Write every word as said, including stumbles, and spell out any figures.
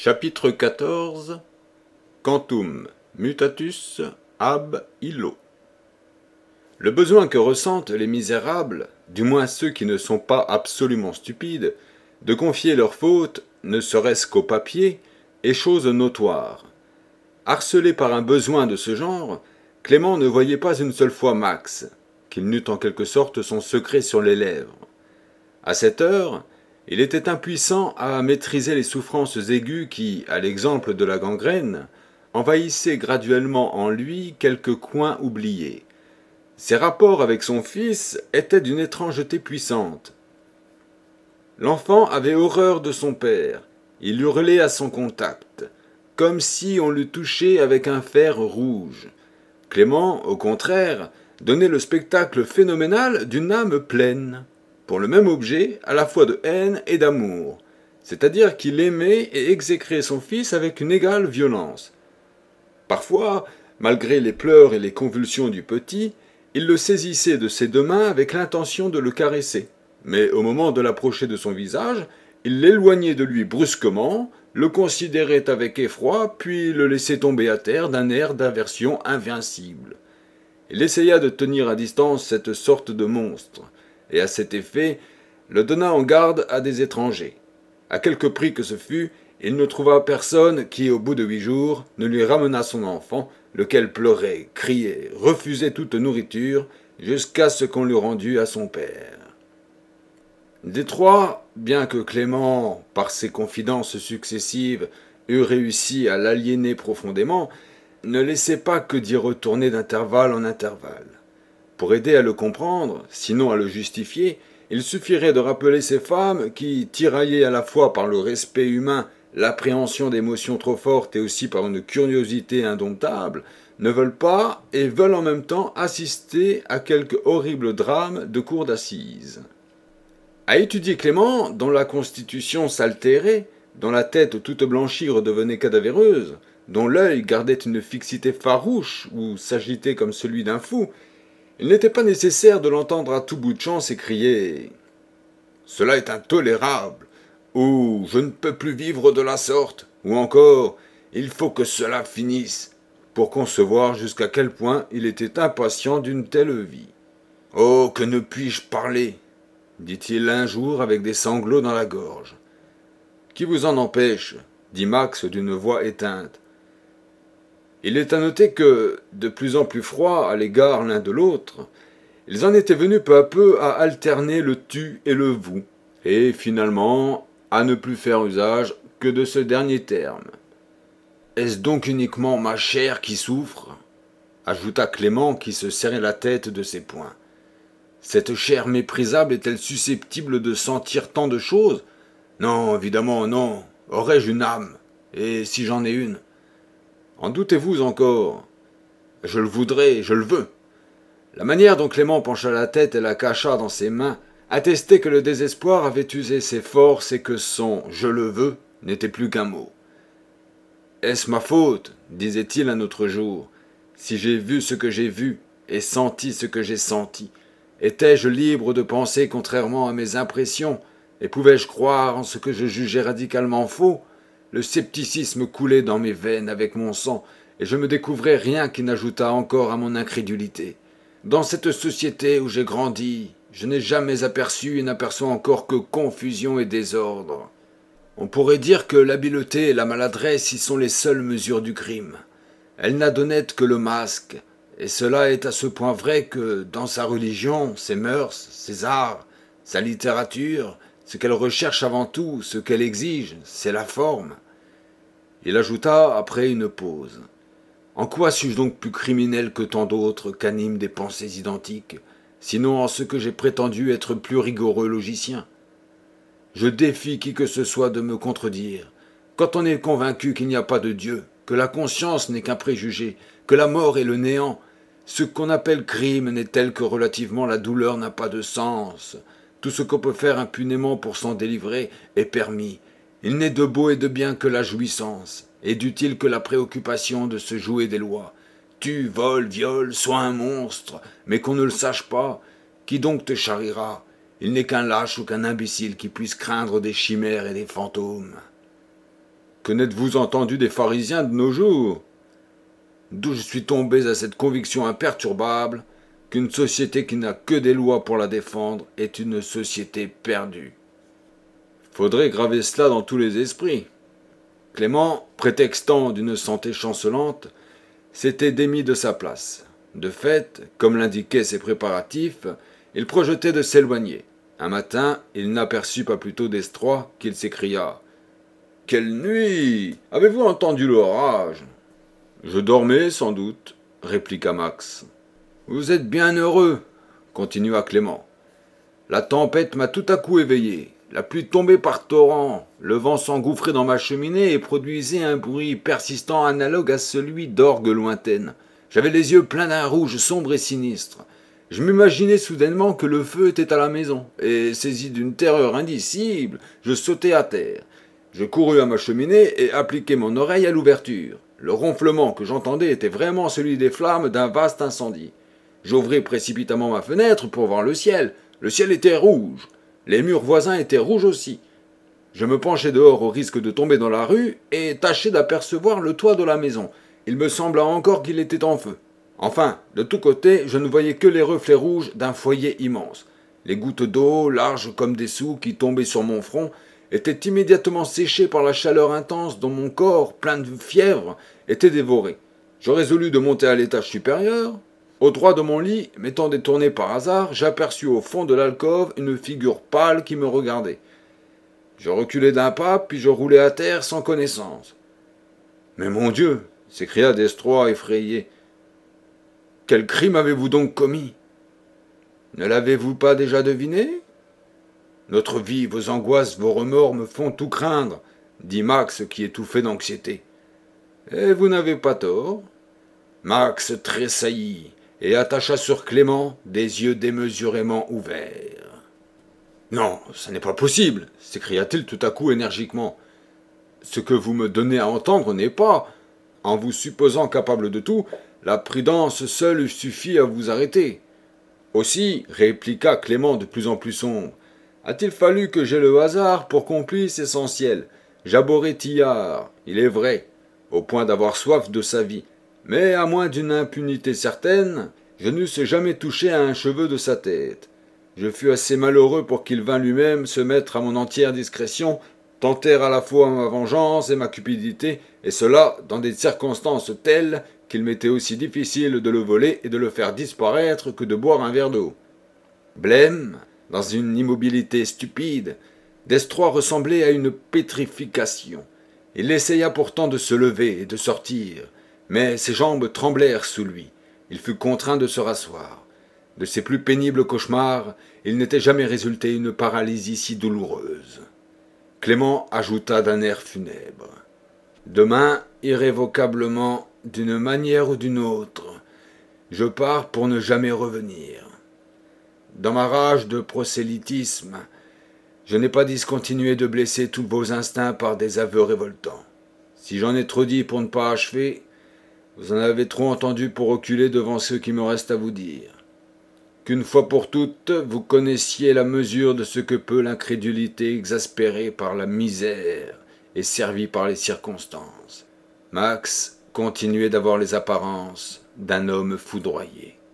Chapitre quatorze. Quantum mutatus ab illo. Le besoin que ressentent les misérables, du moins ceux qui ne sont pas absolument stupides, de confier leurs fautes, ne serait-ce qu'au papier, est chose notoire. Harcelé par un besoin de ce genre, Clément ne voyait pas une seule fois Max, qu'il n'eût en quelque sorte son secret sur les lèvres. À cette heure, il était impuissant à maîtriser les souffrances aiguës qui, à l'exemple de la gangrène, envahissaient graduellement en lui quelques coins oubliés. Ses rapports avec son fils étaient d'une étrangeté puissante. L'enfant avait horreur de son père. Il hurlait à son contact, comme si on l'eût touché avec un fer rouge. Clément, au contraire, donnait le spectacle phénoménal d'une âme pleine, pour le même objet, à la fois de haine et d'amour, c'est-à-dire qu'il aimait et exécrait son fils avec une égale violence. Parfois, malgré les pleurs et les convulsions du petit, il le saisissait de ses deux mains avec l'intention de le caresser, mais au moment de l'approcher de son visage, il l'éloignait de lui brusquement, le considérait avec effroi, puis le laissait tomber à terre d'un air d'aversion invincible. Il essaya de tenir à distance cette sorte de monstre, et à cet effet, le donna en garde à des étrangers. À quelque prix que ce fût, il ne trouva personne qui, au bout de huit jours, ne lui ramenât son enfant, lequel pleurait, criait, refusait toute nourriture, jusqu'à ce qu'on l'eût rendu à son père. Des trois, bien que Clément, par ses confidences successives, eût réussi à l'aliéner profondément, ne laissait pas que d'y retourner d'intervalle en intervalle. Pour aider à le comprendre, sinon à le justifier, il suffirait de rappeler ces femmes qui, tiraillées à la fois par le respect humain, l'appréhension d'émotions trop fortes et aussi par une curiosité indomptable, ne veulent pas et veulent en même temps assister à quelque horrible drame de cour d'assises. À étudier Clément, dont la constitution s'altérait, dont la tête toute blanchie redevenait cadavéreuse, dont l'œil gardait une fixité farouche ou s'agitait comme celui d'un fou, il n'était pas nécessaire de l'entendre à tout bout de champ s'écrier « Cela est intolérable » ou « Je ne peux plus vivre de la sorte » ou encore « Il faut que cela finisse » pour concevoir jusqu'à quel point il était impatient d'une telle vie. « Oh, que ne puis-je parler » dit-il un jour avec des sanglots dans la gorge. « Qui vous en empêche » dit Max d'une voix éteinte. Il est à noter que, de plus en plus froids à l'égard l'un de l'autre, ils en étaient venus peu à peu à alterner le tu et le vous, et finalement à ne plus faire usage que de ce dernier terme. « Est-ce donc uniquement ma chair qui souffre ?» ajouta Clément qui se serrait la tête de ses poings. « Cette chair méprisable est-elle susceptible de sentir tant de choses ? Non, évidemment non. Aurais-je une âme ? Et si j'en ai une ? En doutez-vous encore ? Je le voudrais, je le veux. » La manière dont Clément pencha la tête et la cacha dans ses mains attestait que le désespoir avait usé ses forces et que son « je le veux » n'était plus qu'un mot. « Est-ce ma faute, disait-il un autre jour, si j'ai vu ce que j'ai vu et senti ce que j'ai senti ? Étais-je libre de penser contrairement à mes impressions et pouvais-je croire en ce que je jugeais radicalement faux ? Le scepticisme coulait dans mes veines avec mon sang, et je me découvrais rien qui n'ajoutât encore à mon incrédulité. Dans cette société où j'ai grandi, je n'ai jamais aperçu et n'aperçois encore que confusion et désordre. On pourrait dire que l'habileté et la maladresse y sont les seules mesures du crime. Elle n'a d'honnête que le masque, et cela est à ce point vrai que, dans sa religion, ses mœurs, ses arts, sa littérature, ce qu'elle recherche avant tout, ce qu'elle exige, c'est la forme. Il ajouta après une pause. « En quoi suis-je donc plus criminel que tant d'autres qu'animent des pensées identiques, sinon en ce que j'ai prétendu être plus rigoureux logicien ? Je défie qui que ce soit de me contredire. Quand on est convaincu qu'il n'y a pas de Dieu, que la conscience n'est qu'un préjugé, que la mort est le néant, ce qu'on appelle crime n'est tel que relativement la douleur n'a pas de sens. Tout ce qu'on peut faire impunément pour s'en délivrer est permis. Il n'est de beau et de bien que la jouissance, et d'utile que la préoccupation de se jouer des lois. Tu voles, violes, sois un monstre, mais qu'on ne le sache pas. Qui donc te charriera ? Il n'est qu'un lâche ou qu'un imbécile qui puisse craindre des chimères et des fantômes. » que n'êtes-vous entendu des pharisiens de nos jours? D'où je suis tombé à cette conviction imperturbable qu'une société qui n'a que des lois pour la défendre est une société perdue. Faudrait graver cela dans tous les esprits. Clément, prétextant d'une santé chancelante, s'était démis de sa place. De fait, comme l'indiquaient ses préparatifs, il projetait de s'éloigner. Un matin, il n'aperçut pas plus tôt Destrois qu'il s'écria « Quelle nuit! Avez-vous entendu l'orage ?»« Je dormais, sans doute, » répliqua Max. « Vous êtes bien heureux, » continua Clément. « La tempête m'a tout à coup éveillé. La pluie tombait par torrents, le vent s'engouffrait dans ma cheminée et produisait un bruit persistant analogue à celui d'orgues lointaines. J'avais les yeux pleins d'un rouge sombre et sinistre. Je m'imaginais soudainement que le feu était à la maison, et saisi d'une terreur indicible, je sautai à terre. Je courus à ma cheminée et appliquai mon oreille à l'ouverture. Le ronflement que j'entendais était vraiment celui des flammes d'un vaste incendie. J'ouvris précipitamment ma fenêtre pour voir le ciel. Le ciel était rouge. Les murs voisins étaient rouges aussi. Je me penchai dehors au risque de tomber dans la rue et tâchai d'apercevoir le toit de la maison. Il me sembla encore qu'il était en feu. Enfin, de tous côtés, je ne voyais que les reflets rouges d'un foyer immense. Les gouttes d'eau, larges comme des sous, qui tombaient sur mon front, étaient immédiatement séchées par la chaleur intense dont mon corps, plein de fièvre, était dévoré. Je résolus de monter à l'étage supérieur. Au droit de mon lit, m'étant détourné par hasard, j'aperçus au fond de l'alcôve une figure pâle qui me regardait. Je reculai d'un pas, puis je roulai à terre sans connaissance. « Mais mon Dieu !» s'écria Destrois effrayé. « Quel crime avez-vous donc commis? Ne l'avez-vous pas déjà deviné? Notre vie, vos angoisses, vos remords me font tout craindre, dit Max qui étouffait d'anxiété. Et vous n'avez pas tort. Max tressaillit et attacha sur Clément des yeux démesurément ouverts. Non, ce n'est pas possible, s'écria-t-il tout à coup énergiquement. Ce que vous me donnez à entendre n'est pas, en vous supposant capable de tout, la prudence seule suffit à vous arrêter. Aussi, répliqua Clément de plus en plus sombre, a-t-il fallu que j'aie le hasard pour qu'on puisse essentiel. J'abhorrais Tillard, il est vrai, au point d'avoir soif de sa vie, mais à moins d'une impunité certaine, je n'eusse jamais touché à un cheveu de sa tête. Je fus assez malheureux pour qu'il vînt lui-même se mettre à mon entière discrétion, tenter à la fois ma vengeance et ma cupidité, et cela dans des circonstances telles qu'il m'était aussi difficile de le voler et de le faire disparaître que de boire un verre d'eau. Blême, dans une immobilité stupide, Destrois ressemblait à une pétrification. Il essaya pourtant de se lever et de sortir, mais ses jambes tremblèrent sous lui. Il fut contraint de se rasseoir. De ses plus pénibles cauchemars, il n'était jamais résulté une paralysie si douloureuse. Clément ajouta d'un air funèbre. Demain, irrévocablement, d'une manière ou d'une autre, je pars pour ne jamais revenir. Dans ma rage de prosélytisme, je n'ai pas discontinué de blesser tous vos instincts par des aveux révoltants. Si j'en ai trop dit pour ne pas achever, vous en avez trop entendu pour reculer devant ce qui me reste à vous dire. Qu'une fois pour toutes, vous connaissiez la mesure de ce que peut l'incrédulité exaspérée par la misère et servie par les circonstances. Max continuait d'avoir les apparences d'un homme foudroyé.